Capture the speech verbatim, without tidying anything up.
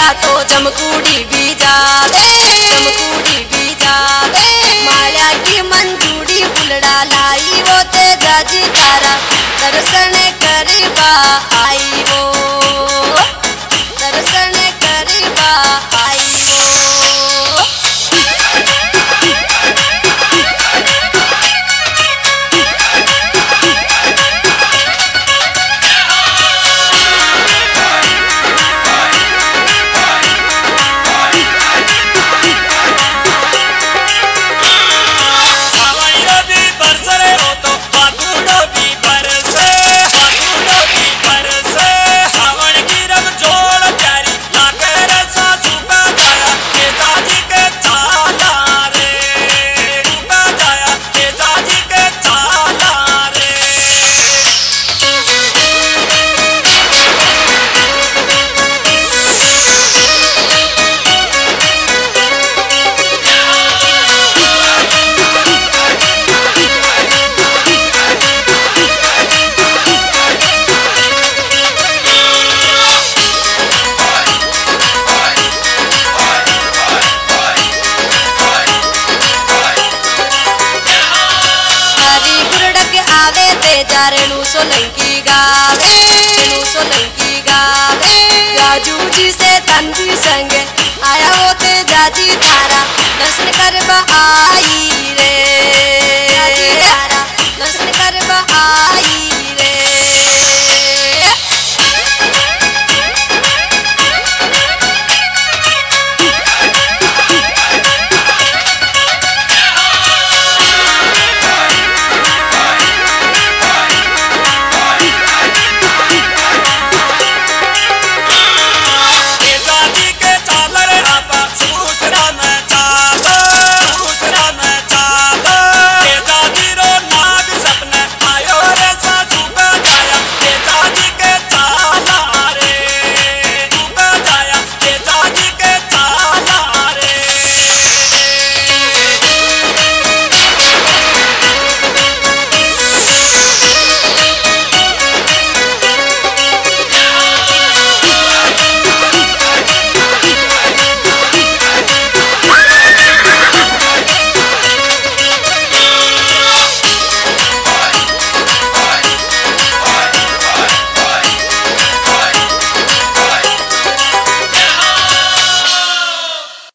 या तो जमकूड़ी भी जावे जमकूड़ी भी जावे माया की मंजूड़ी बुलड़ा लाई वो तेजा जी तारा दर्शन करबा आई वो दर्शन करबा आई वो रेणु सोलंकी गावे रेणु सोलंकी गावे राजू जी से तंजी संग आया वो तेजा जी थारा दर्शन करबा आई रे तारा दर्शन करबा आई